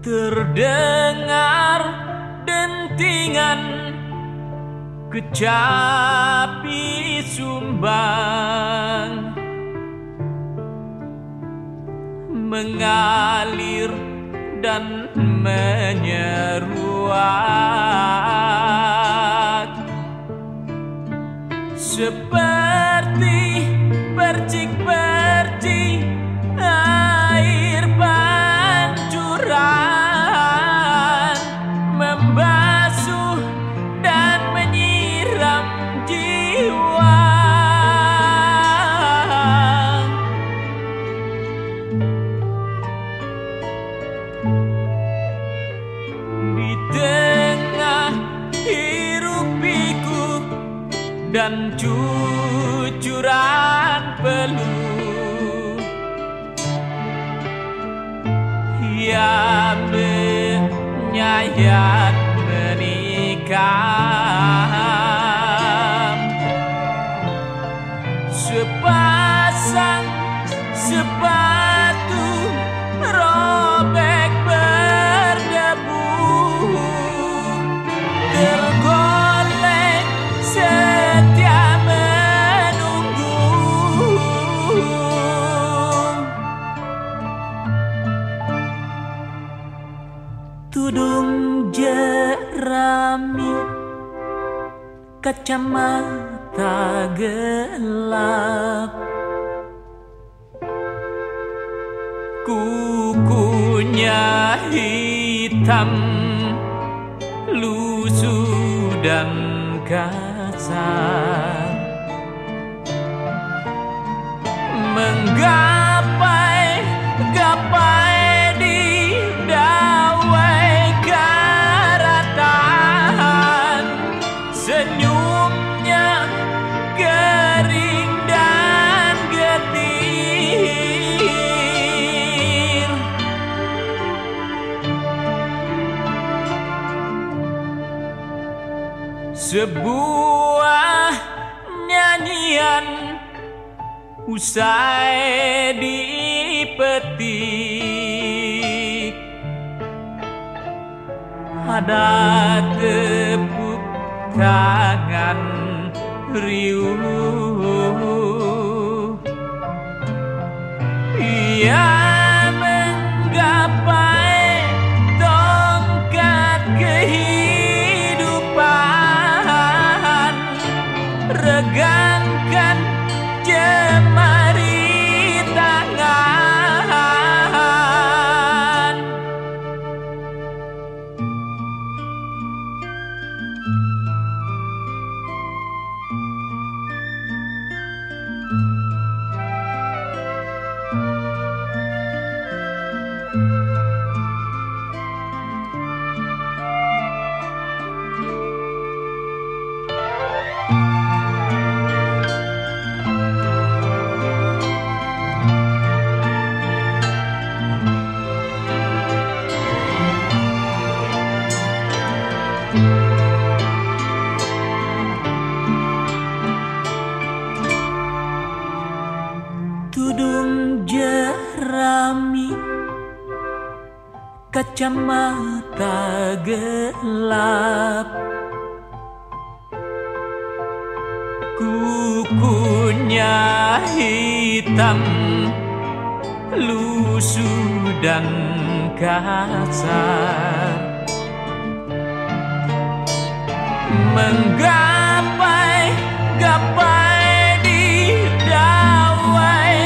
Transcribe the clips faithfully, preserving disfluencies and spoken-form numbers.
Terdengar dentingan kecapi sumbang mengalir dan menyeruak seperti percik-percik air pancuran membasuh dan menyiram jiwa. Di tengah hiruk-pikuk dan cucuran peluh, ia menyayat menikam sepasang sepatu robek berdebu, tergolek setia menunggu. Tudung jerami, kacamata gelap, kukunya hitam, lusuh dan kasar, menggapai-gapai di dawai karatan, senyumnya kering dan getir. Sebuah nyanyian usai dipetik, ada tepuk tangan riuh. Ia menggapai tongkat kehidupan, regangkan jemari tangan. Tudung jerami, kacamata gelap, kukunya hitam, lusuh dan kasar, menggapai-gapai di dawai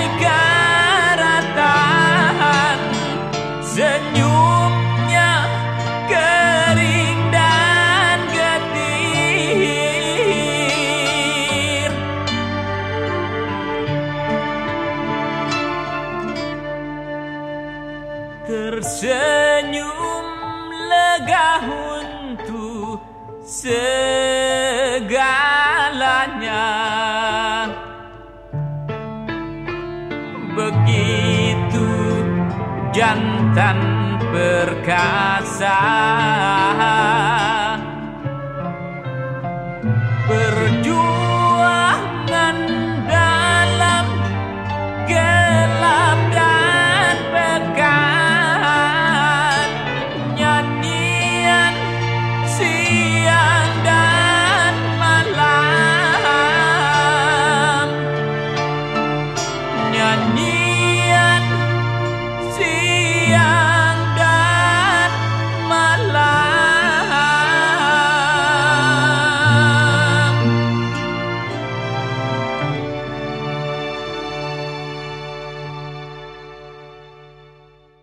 karatan, senyumnya kering dan getir. Tersenyum lega untuk segalanya, begitu jantan perkasa.